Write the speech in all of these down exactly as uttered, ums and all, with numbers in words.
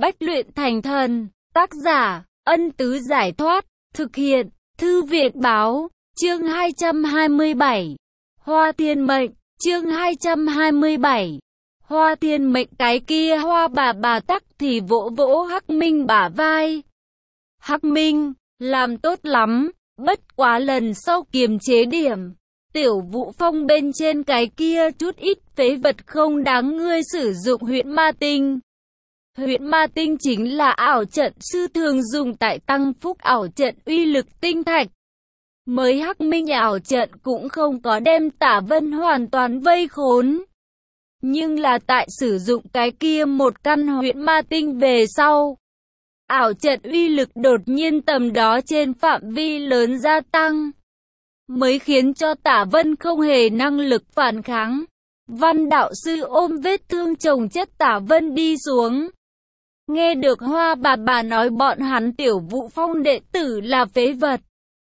bách luyện thành thần. Tác giả, Ân Tứ Giải Thoát. Thực hiện, Thư Viện Báo. Chương hai trăm hai mươi bảy. Hoa Tiên Mệnh. Chương hai trăm hai mươi bảy. Hoa Tiên Mệnh. Cái kia Hoa bà bà tắc thì vỗ vỗ Hắc Minh bả vai. Hắc Minh, làm tốt lắm, bất quá lần sau kiềm chế điểm. Tiểu Vũ Phong bên trên cái kia chút ít phế vật không đáng ngươi sử dụng huyễn ma tinh. Huyễn ma tinh chính là ảo trận sư thường dùng tại tăng phúc ảo trận uy lực tinh thạch. Mới Hắc Minh ảo trận cũng không có đem Tả Vân hoàn toàn vây khốn. Nhưng là tại sử dụng cái kia một căn huyễn ma tinh về sau, ảo trận uy lực đột nhiên tầm đó trên phạm vi lớn gia tăng, mới khiến cho Tả Vân không hề năng lực phản kháng. Văn đạo sư ôm vết thương chồng chất Tả Vân đi xuống. Nghe được Hoa bà bà nói bọn hắn Tiểu Vũ Phong đệ tử là phế vật,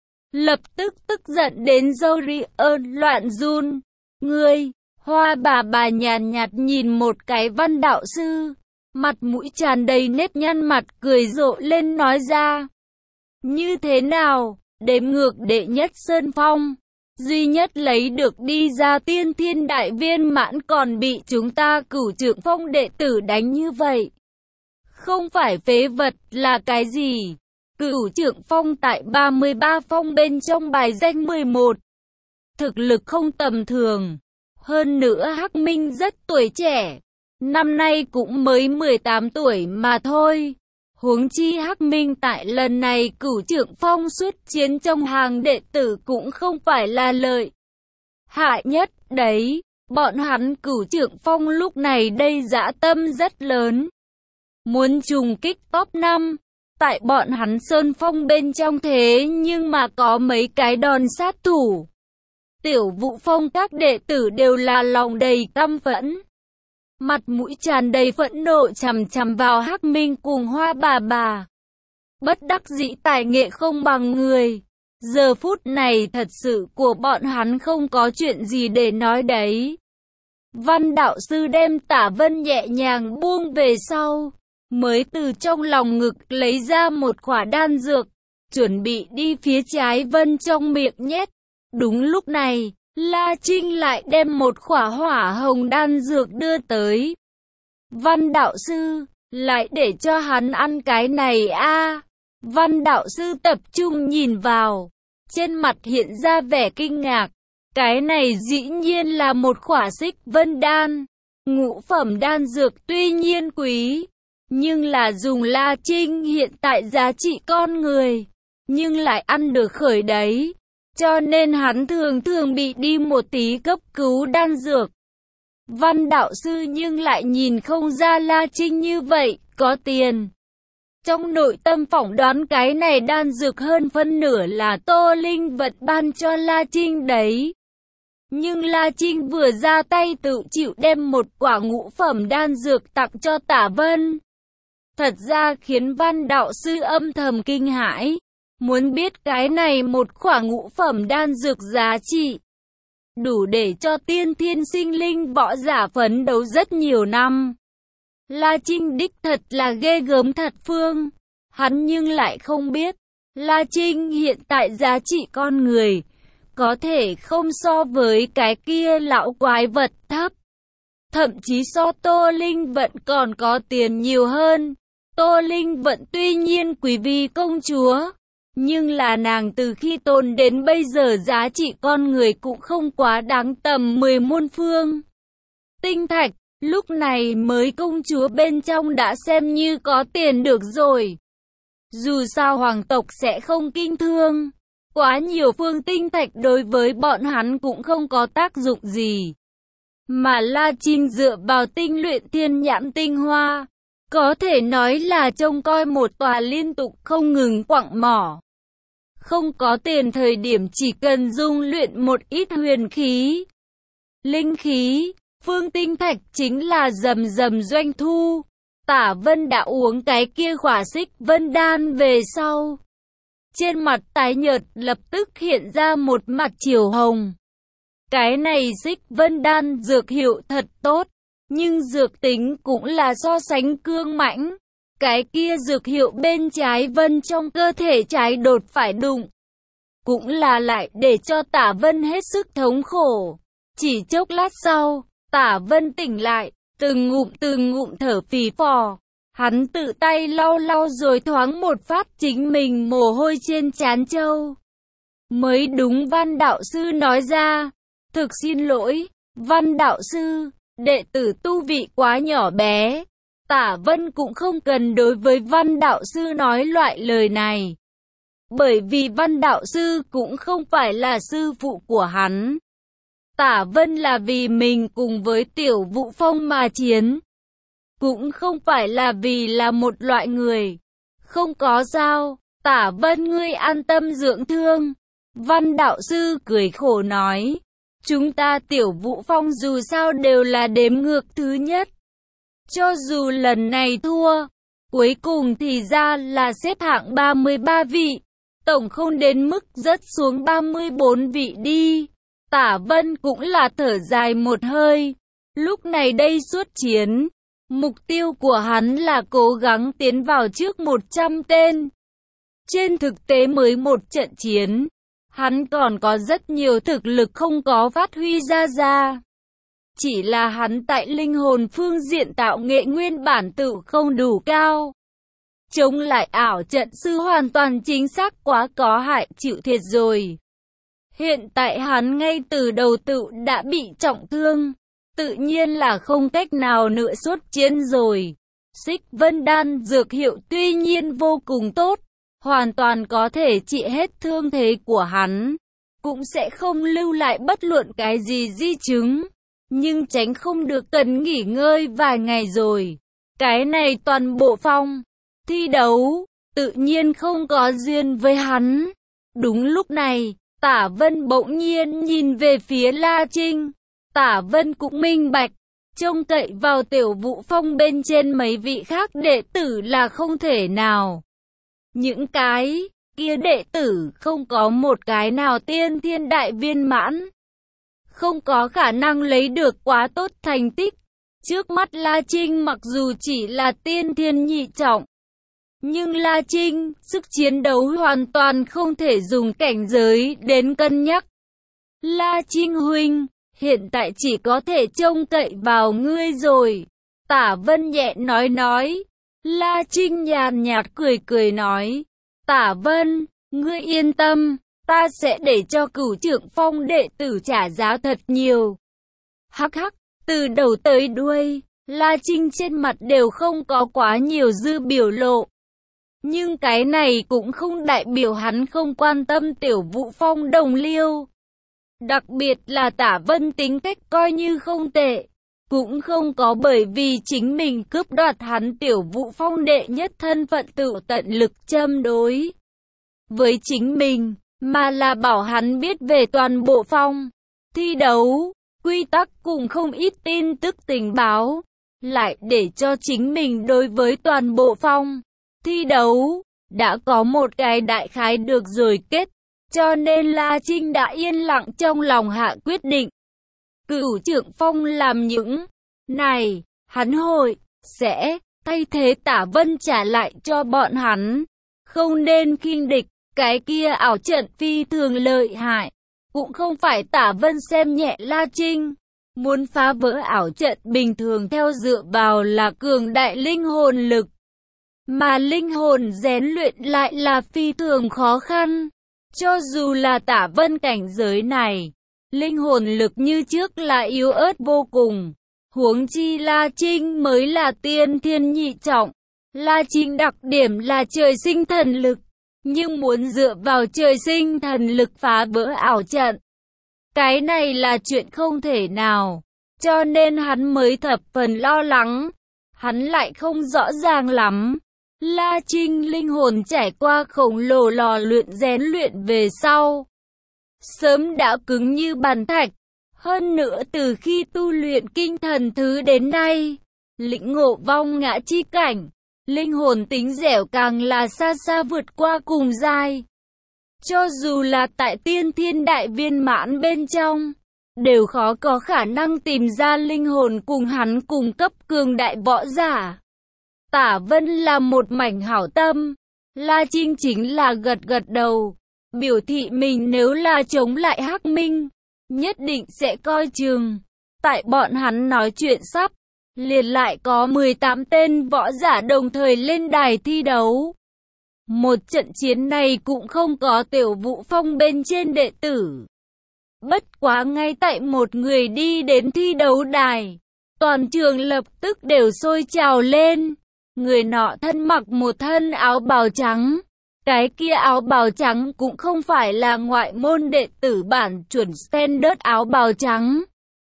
lập tức tức giận đến râu ri ơn loạn run. Ngươi, Hoa bà bà nhàn nhạt nhìn một cái văn đạo sư, mặt mũi tràn đầy nếp nhăn, mặt cười rộ lên nói ra. Như thế nào, đếm ngược đệ nhất Sơn Phong, duy nhất lấy được đi ra tiên thiên đại viên mãn còn bị chúng ta Cửu Trượng Phong đệ tử đánh như vậy. Không phải phế vật là cái gì? Cửu Trượng Phong tại ba mươi ba phong bên trong bài danh mười một. Thực lực không tầm thường. Hơn nữa Hắc Minh rất tuổi trẻ. Năm nay cũng mới mười tám tuổi mà thôi. Huống chi Hắc Minh tại lần này Cửu Trượng Phong xuất chiến trong hàng đệ tử cũng không phải là lợi hại nhất đấy. Bọn hắn Cửu Trượng Phong lúc này đây dã tâm rất lớn, muốn trùng kích top năm. Tại bọn hắn Sơn Phong bên trong thế nhưng mà có mấy cái đòn sát thủ. Tiểu Vũ Phong các đệ tử đều là lòng đầy căm phẫn, mặt mũi tràn đầy phẫn nộ chằm chằm vào Hắc Minh cùng Hoa bà bà. Bất đắc dĩ tài nghệ không bằng người. Giờ phút này thật sự của bọn hắn không có chuyện gì để nói đấy. Văn đạo sư đem Tả Vân nhẹ nhàng buông về sau, mới từ trong lòng ngực lấy ra một quả đan dược, chuẩn bị đi phía trái Vân trong miệng nhét. Đúng lúc này, La Trinh lại đem một quả hỏa hồng đan dược đưa tới. Văn đạo sư, lại để cho hắn ăn cái này a à? Văn đạo sư tập trung nhìn vào, trên mặt hiện ra vẻ kinh ngạc. Cái này dĩ nhiên là một quả Xích Vân đan. Ngũ phẩm đan dược tuy nhiên quý, nhưng là dùng La Trinh hiện tại giá trị con người, nhưng lại ăn được khởi đấy. Cho nên hắn thường thường bị đi một tí cấp cứu đan dược. Văn đạo sư nhưng lại nhìn không ra La Trinh như vậy, có tiền. Trong nội tâm phỏng đoán cái này đan dược hơn phân nửa là Tô Linh vật ban cho La Trinh đấy. Nhưng La Trinh vừa ra tay tự chịu đem một quả ngũ phẩm đan dược tặng cho Tả Vân. Thật ra khiến văn đạo sư âm thầm kinh hãi. Muốn biết cái này một quả ngũ phẩm đan dược giá trị đủ để cho tiên thiên sinh linh võ giả phấn đấu rất nhiều năm. La Trinh đích thật là ghê gớm thật phương. Hắn nhưng lại không biết, La Trinh hiện tại giá trị con người có thể không so với cái kia lão quái vật thấp. Thậm chí so Tô Linh Vận còn có tiền nhiều hơn. Tô Linh Vận tuy nhiên quý vi công chúa, nhưng là nàng từ khi tồn đến bây giờ giá trị con người cũng không quá đáng tầm mười muôn phương tinh thạch. Lúc này mới công chúa bên trong đã xem như có tiền được rồi. Dù sao hoàng tộc sẽ không kinh thương, quá nhiều phương tinh thạch đối với bọn hắn cũng không có tác dụng gì. Mà La Trinh dựa vào tinh luyện thiên nhãn tinh hoa, có thể nói là trông coi một tòa liên tục không ngừng quặng mỏ. Không có tiền thời điểm chỉ cần dung luyện một ít huyền khí, linh khí, phương tinh thạch chính là rầm rầm doanh thu. Tả Vân đã uống cái kia quả Xích Vân đan về sau, trên mặt tái nhợt lập tức hiện ra một mặt chiều hồng. Cái này Xích Vân đan dược hiệu thật tốt, nhưng dược tính cũng là so sánh cương mãnh. cái kia dược hiệu bên trái Vân trong cơ thể trái đột phải đụng. Cũng là lại để cho Tả Vân hết sức thống khổ. Chỉ chốc lát sau, Tả Vân tỉnh lại, từng ngụm từng ngụm thở phì phò. Hắn tự tay lau lau rồi thoáng một phát chính mình mồ hôi trên trán trâu. Mới đúng, Văn đạo sư nói ra, thực xin lỗi, Văn đạo sư, đệ tử tu vị quá nhỏ bé. Tả Vân cũng không cần đối với Văn đạo sư nói loại lời này. Bởi vì Văn đạo sư cũng không phải là sư phụ của hắn. Tả Vân là vì mình cùng với Tiểu Vũ Phong mà chiến. Cũng không phải là vì là một loại người. Không có sao, Tả Vân ngươi an tâm dưỡng thương. Văn đạo sư cười khổ nói. Chúng ta Tiểu Vũ Phong dù sao đều là đếm ngược thứ nhất. Cho dù lần này thua, cuối cùng thì ra là xếp hạng ba mươi ba vị. Tổng không đến mức rớt xuống ba mươi bốn vị đi. Tả Vân cũng là thở dài một hơi. Lúc này đây xuất chiến, mục tiêu của hắn là cố gắng tiến vào trước một trăm tên. Trên thực tế mới một trận chiến, hắn còn có rất nhiều thực lực không có phát huy ra ra. Chỉ là hắn tại linh hồn phương diện tạo nghệ nguyên bản tự không đủ cao. Chống lại ảo trận sư hoàn toàn chính xác quá có hại chịu thiệt rồi. Hiện tại hắn ngay từ đầu tự đã bị trọng thương, tự nhiên là không cách nào nữa xuất chiến rồi. Xích Vân Đan dược hiệu tuy nhiên vô cùng tốt, hoàn toàn có thể trị hết thương thế của hắn, cũng sẽ không lưu lại bất luận cái gì di chứng, nhưng tránh không được cần nghỉ ngơi vài ngày rồi. Cái này toàn bộ phong thi đấu, tự nhiên không có duyên với hắn. Đúng lúc này, Tả Vân bỗng nhiên nhìn về phía La Trinh. Tả Vân cũng minh bạch, trông cậy vào Tiểu Vũ Phong bên trên mấy vị khác đệ tử là không thể nào. Những cái kia đệ tử không có một cái nào tiên thiên đại viên mãn, không có khả năng lấy được quá tốt thành tích. Trước mắt La Trinh mặc dù chỉ là tiên thiên nhị trọng, nhưng La Trinh, sức chiến đấu hoàn toàn không thể dùng cảnh giới đến cân nhắc. La Trinh huynh, hiện tại chỉ có thể trông cậy vào ngươi rồi. Tả Vân nhẹ nói nói. La Trinh nhàn nhạt cười cười nói. Tả Vân, ngươi yên tâm, ta sẽ để cho Cửu Trưởng Phong đệ tử trả giá thật nhiều. Hắc hắc, từ đầu tới đuôi, La Trinh trên mặt đều không có quá nhiều dư biểu lộ. Nhưng cái này cũng không đại biểu hắn không quan tâm Tiểu Vũ Phong đồng liêu. Đặc biệt là Tả Vân tính cách coi như không tệ, cũng không có bởi vì chính mình cướp đoạt hắn Tiểu Vũ Phong đệ nhất thân phận tự tận lực châm đối với chính mình, mà là bảo hắn biết về toàn bộ phong thi đấu, quy tắc cùng không ít tin tức tình báo, lại để cho chính mình đối với toàn bộ phong thi đấu đã có một cái đại khái được rồi kết. Cho nên La Trinh đã yên lặng trong lòng hạ quyết định. Cửu Trưởng Phong làm những này, hắn hội sẽ thay thế Tả Vân trả lại cho bọn hắn. Không nên khinh địch, cái kia ảo trận phi thường lợi hại. Cũng không phải Tả Vân xem nhẹ La Trinh. Muốn phá vỡ ảo trận bình thường theo dựa vào là cường đại linh hồn lực. Mà linh hồn rèn luyện lại là phi thường khó khăn. Cho dù là Tả Vân cảnh giới này, linh hồn lực như trước là yếu ớt vô cùng. Huống chi La Trinh mới là tiên thiên nhị trọng. La Trinh đặc điểm là trời sinh thần lực, nhưng muốn dựa vào trời sinh thần lực phá vỡ ảo trận, cái này là chuyện không thể nào. Cho nên hắn mới thập phần lo lắng. Hắn lại không rõ ràng lắm. La Trinh linh hồn trải qua khổng lồ lò luyện rèn luyện về sau, sớm đã cứng như bàn thạch. Hơn nữa từ khi tu luyện kinh thần thứ đến nay, lĩnh ngộ vong ngã chi cảnh, linh hồn tính dẻo càng là xa xa vượt qua cùng giai. Cho dù là tại tiên thiên đại viên mãn bên trong, đều khó có khả năng tìm ra linh hồn cùng hắn cùng cấp cường đại võ giả. Tả Vân là một mảnh hảo tâm. La Trinh chính là gật gật đầu, biểu thị mình nếu là chống lại Hắc Minh, nhất định sẽ coi chừng. Tại bọn hắn nói chuyện sắp, liền lại có mười tám tên võ giả đồng thời lên đài thi đấu. Một trận chiến này cũng không có Tiểu Vũ Phong bên trên đệ tử. Bất quá ngay tại một người đi đến thi đấu đài, toàn trường lập tức đều sôi trào lên. Người nọ thân mặc một thân áo bào trắng. Cái kia áo bào trắng cũng không phải là ngoại môn đệ tử bản chuẩn standard áo bào trắng,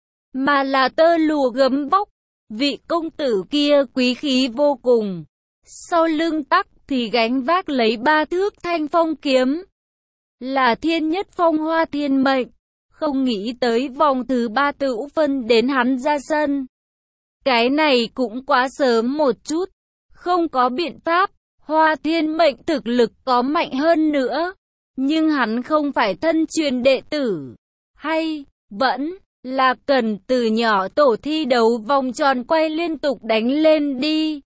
mà là tơ lụa gấm vóc. Vị công tử kia quý khí vô cùng. Sau lưng tắc thì gánh vác lấy ba thước thanh phong kiếm. Là Thiên Nhất Phong Hoa Thiên Mệnh. Không nghĩ tới vòng thứ ba tựu phân đến hắn ra sân. Cái này cũng quá sớm một chút. Không có biện pháp. Hoa Thiên Mệnh thực lực có mạnh hơn nữa. Nhưng hắn không phải thân truyền đệ tử. Hay, vẫn là cần từ nhỏ tổ thi đấu vòng tròn quay liên tục đánh lên đi.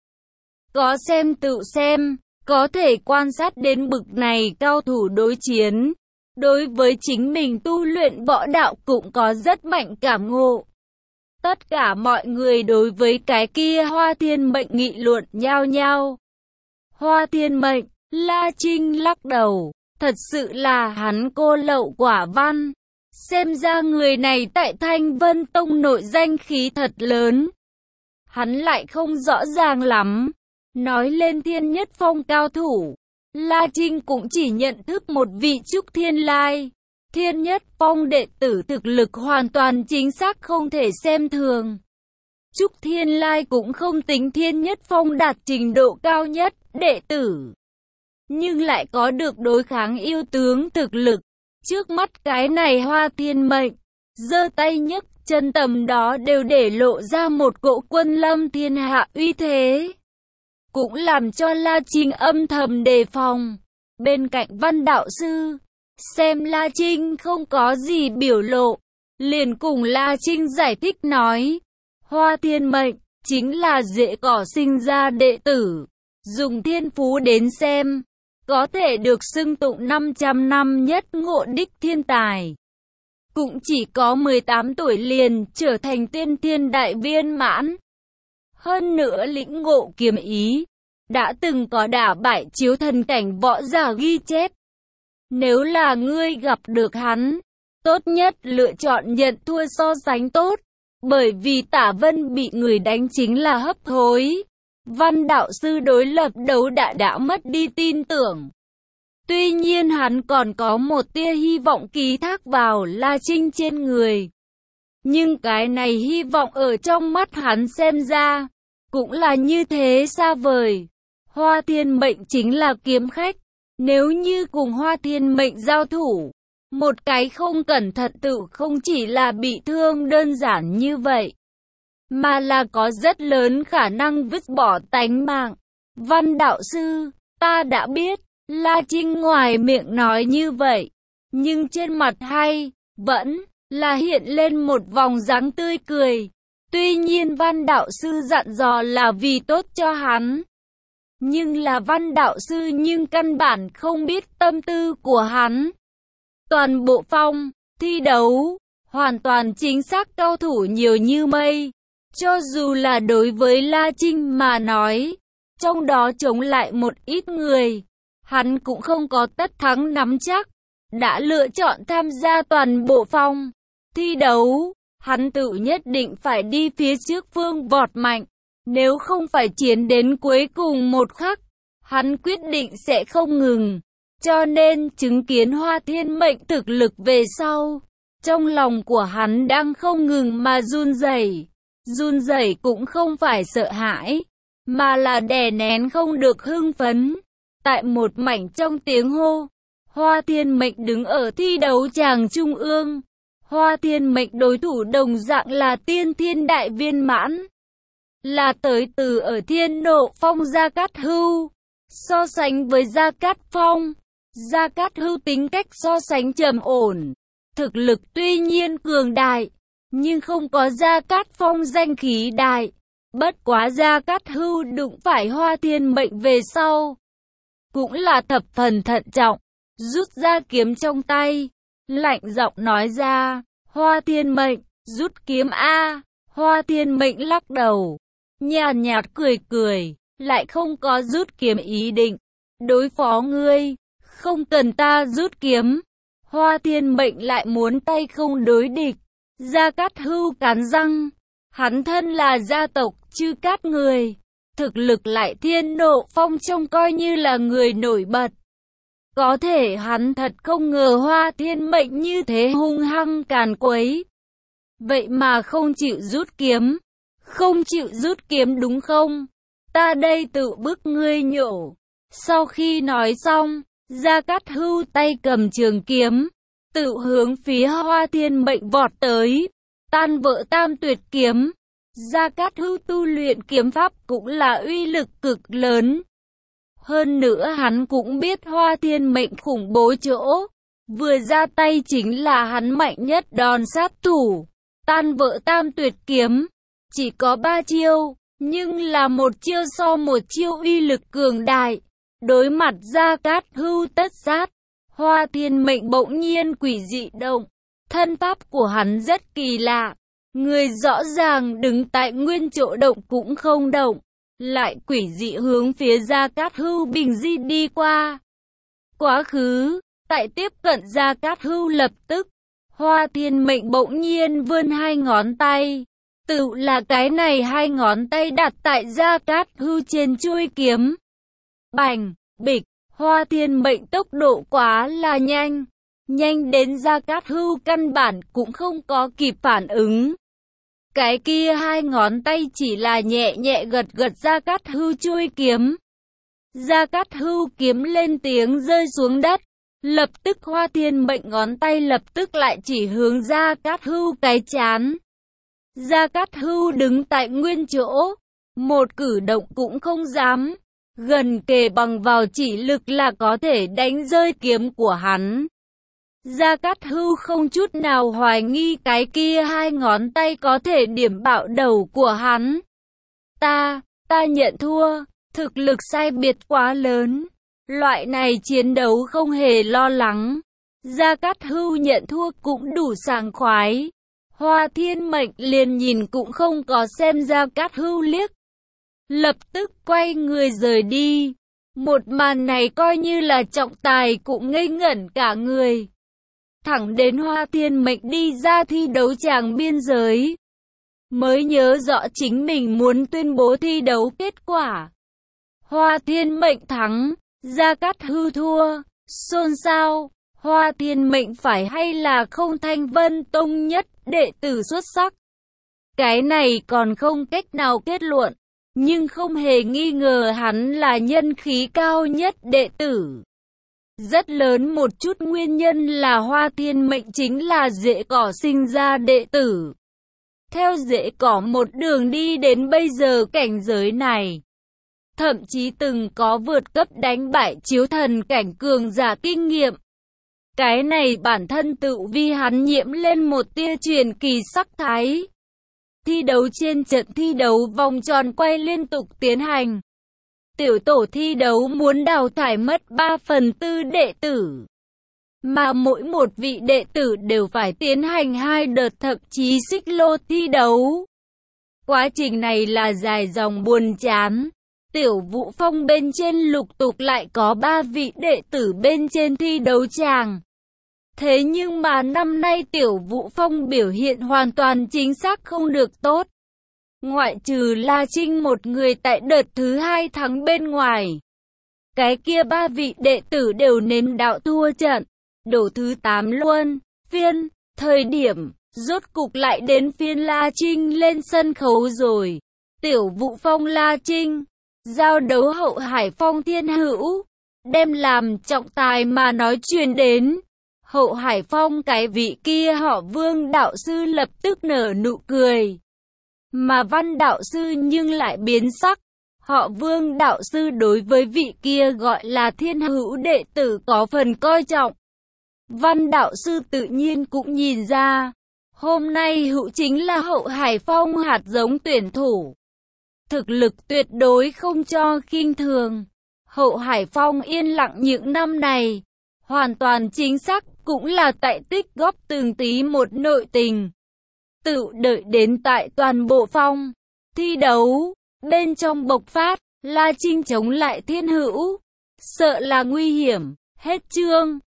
Có xem tự xem, có thể quan sát đến bực này cao thủ đối chiến. Đối với chính mình tu luyện võ đạo cũng có rất mạnh cảm ngộ. Tất cả mọi người đối với cái kia Hoa Thiên Mệnh nghị luận nhao nhao. Hoa Thiên Mệnh, La Trinh lắc đầu, thật sự là hắn cô lậu quả văn. Xem ra người này tại Thanh Vân Tông nội danh khí thật lớn. Hắn lại không rõ ràng lắm. Nói lên Thiên Nhất Phong cao thủ, La Trinh cũng chỉ nhận thức một vị Trúc Thiên Lai. Thiên Nhất Phong đệ tử thực lực hoàn toàn chính xác không thể xem thường. Trúc Thiên Lai cũng không tính Thiên Nhất Phong đạt trình độ cao nhất đệ tử, nhưng lại có được đối kháng yêu tướng thực lực. Trước mắt cái này Hoa Thiên Mệnh, giơ tay nhấc chân tầm đó đều để lộ ra một cỗ quân lâm thiên hạ uy thế. Cũng làm cho La Trinh âm thầm đề phòng. Bên cạnh Văn đạo sư, xem La Trinh không có gì biểu lộ, liền cùng La Trinh giải thích nói. Hoa Thiên Mệnh, chính là rễ cỏ sinh ra đệ tử. Dùng thiên phú đến xem, có thể được xưng tụng năm trăm năm nhất ngộ đích thiên tài. Cũng chỉ có mười tám tuổi liền trở thành tiên thiên đại viên mãn. Hơn nữa lĩnh ngộ kiếm ý, đã từng có đả bại chiếu thần cảnh võ giả ghi chép. Nếu là ngươi gặp được hắn, tốt nhất lựa chọn nhận thua so sánh tốt, bởi vì Tả Vân bị người đánh chính là hấp hối. Văn đạo sư đối lập đấu đã đã mất đi tin tưởng. Tuy nhiên hắn còn có một tia hy vọng ký thác vào La Trinh trên người. Nhưng cái này hy vọng ở trong mắt hắn xem ra, cũng là như thế xa vời. Hoa Thiên Mệnh chính là kiếm khách. Nếu như cùng Hoa Thiên Mệnh giao thủ, một cái không cẩn thận tự không chỉ là bị thương đơn giản như vậy, mà là có rất lớn khả năng vứt bỏ tánh mạng. Văn đạo sư, ta đã biết. La Trinh ngoài miệng nói như vậy, nhưng trên mặt hay vẫn là hiện lên một vòng dáng tươi cười. Tuy nhiên Văn đạo sư dặn dò là vì tốt cho hắn, nhưng là Văn đạo sư nhưng căn bản không biết tâm tư của hắn. Toàn bộ phong thi đấu, hoàn toàn chính xác cao thủ nhiều như mây. Cho dù là đối với La Trinh mà nói, trong đó chống lại một ít người, hắn cũng không có tất thắng nắm chắc. Đã lựa chọn tham gia toàn bộ phong thi đấu, hắn tự nhất định phải đi phía trước phương vọt mạnh. Nếu không phải chiến đến cuối cùng một khắc, hắn quyết định sẽ không ngừng. Cho nên chứng kiến Hoa Thiên Mệnh thực lực về sau, trong lòng của hắn đang không ngừng mà run rẩy. Run rẩy cũng không phải sợ hãi, mà là đè nén không được hưng phấn. Tại một mảnh trong tiếng hô, Hoa Thiên Mệnh đứng ở thi đấu tràng trung ương. Hoa Thiên Mệnh đối thủ đồng dạng là tiên thiên đại viên mãn, là tới từ ở Thiên Độ Phong Gia Cát Hưu. So sánh với Gia Cát Phong, Gia Cát Hưu tính cách so sánh trầm ổn, thực lực tuy nhiên cường đại, nhưng không có Gia Cát Phong danh khí đại. Bất quá Gia Cát Hưu đụng phải Hoa Thiên Mệnh về sau, cũng là thập phần thận trọng, rút ra kiếm trong tay, lạnh giọng nói ra, Hoa Thiên Mệnh, rút kiếm a. Hoa Thiên Mệnh lắc đầu, nhàn nhạt cười cười, lại không có rút kiếm ý định đối phó ngươi, không cần ta rút kiếm. Hoa Thiên Mệnh lại muốn tay không đối địch. Gia Cát Hưu cắn răng, hắn thân là gia tộc Chư Cát người, thực lực lại thiên nộ phong trông coi như là người nổi bật. Có thể hắn thật không ngờ Hoa Thiên Mệnh như thế hung hăng càn quấy, vậy mà không chịu rút kiếm. Không chịu rút kiếm đúng không? Ta đây tự bức ngươi nhổ. Sau khi nói xong, Gia Cát Hưu tay cầm trường kiếm, tự hướng phía Hoa Thiên Mệnh vọt tới, tan vỡ tam tuyệt kiếm. Gia Cát Hưu tu luyện kiếm pháp cũng là uy lực cực lớn. Hơn nữa hắn cũng biết Hoa Thiên Mệnh khủng bố chỗ, vừa ra tay chính là hắn mạnh nhất đòn sát thủ. Tan vỡ tam tuyệt kiếm, chỉ có ba chiêu, nhưng là một chiêu so một chiêu uy lực cường đại. Đối mặt Gia Cát Hưu tất sát, Hoa Thiên Mệnh bỗng nhiên quỷ dị động. Thân pháp của hắn rất kỳ lạ, người rõ ràng đứng tại nguyên chỗ động cũng không động, lại quỷ dị hướng phía Gia Cát Hưu bình di đi qua. Quá khứ, tại tiếp cận Gia Cát Hưu lập tức, Hoa Thiên Mệnh bỗng nhiên vươn hai ngón tay, tự là cái này hai ngón tay đặt tại Gia Cát Hưu trên chuôi kiếm. Bành, bịch, Hoa Thiên Mệnh tốc độ quá là nhanh, nhanh đến Gia Cát Hưu căn bản cũng không có kịp phản ứng. Cái kia hai ngón tay chỉ là nhẹ nhẹ gật gật Gia Cát Hưu chuôi kiếm. Gia Cát Hưu kiếm lên tiếng rơi xuống đất. Lập tức Hoa Thiên Mệnh ngón tay lập tức lại chỉ hướng Gia Cát Hưu cái chán. Gia Cát Hưu đứng tại nguyên chỗ, một cử động cũng không dám, gần kề bằng vào chỉ lực là có thể đánh rơi kiếm của hắn. Gia Cát Hưu không chút nào hoài nghi cái kia hai ngón tay có thể điểm bạo đầu của hắn. Ta, ta nhận thua, thực lực sai biệt quá lớn. Loại này chiến đấu không hề lo lắng. Gia Cát Hưu nhận thua cũng đủ sảng khoái. Hoa Thiên Mệnh liền nhìn cũng không có xem Gia Cát Hưu liếc, lập tức quay người rời đi. Một màn này coi như là trọng tài cũng ngây ngẩn cả người. Thẳng đến Hoa Thiên Mệnh đi ra thi đấu tràng biên giới, mới nhớ rõ chính mình muốn tuyên bố thi đấu kết quả. Hoa Thiên Mệnh thắng, Gia Cát Hưu thua, xôn xao. Hoa Thiên Mệnh phải hay là không Thanh Vân Tông nhất đệ tử xuất sắc? Cái này còn không cách nào kết luận, nhưng không hề nghi ngờ hắn là nhân khí cao nhất đệ tử. Rất lớn một chút nguyên nhân là Hoa Thiên Mệnh chính là rễ cỏ sinh ra đệ tử. Theo rễ cỏ một đường đi đến bây giờ cảnh giới này, thậm chí từng có vượt cấp đánh bại chiếu thần cảnh cường giả kinh nghiệm. Cái này bản thân tự vi hắn nhiễm lên một tia truyền kỳ sắc thái. Thi đấu trên trận thi đấu vòng tròn quay liên tục tiến hành. Tiểu tổ thi đấu muốn đào thải mất ba phần tư đệ tử, mà mỗi một vị đệ tử đều phải tiến hành hai đợt thậm chí xích lô thi đấu. Quá trình này là dài dòng buồn chán. Tiểu Vũ Phong bên trên lục tục lại có ba vị đệ tử bên trên thi đấu tràng. Thế nhưng mà năm nay Tiểu Vũ Phong biểu hiện hoàn toàn chính xác không được tốt. Ngoại trừ La Trinh một người tại đợt thứ hai thắng bên ngoài, cái kia ba vị đệ tử đều nếm đạo thua trận. Đổ thứ tám luôn, phiên, thời điểm, rốt cục lại đến phiên La Trinh lên sân khấu rồi. Tiểu Vũ Phong La Trinh, giao đấu Hậu Hải Phong Thiên Hữu, đem làm trọng tài mà nói truyền đến. Hậu Hải Phong cái vị kia họ Vương đạo sư lập tức nở nụ cười, mà Văn đạo sư nhưng lại biến sắc. Họ Vương đạo sư đối với vị kia gọi là Thiên Hữu đệ tử có phần coi trọng. Văn đạo sư tự nhiên cũng nhìn ra, hôm nay Hữu chính là Hậu Hải Phong hạt giống tuyển thủ. thực lực tuyệt đối không cho khinh thường. Hậu Hải Phong yên lặng những năm này, hoàn toàn chính xác cũng là tại tích góp từng tí một nội tình. Tự đợi đến tại toàn bộ phong thi đấu, bên trong bộc phát, La Trinh chống lại Thiên Hữu, sợ là nguy hiểm. Hết chương.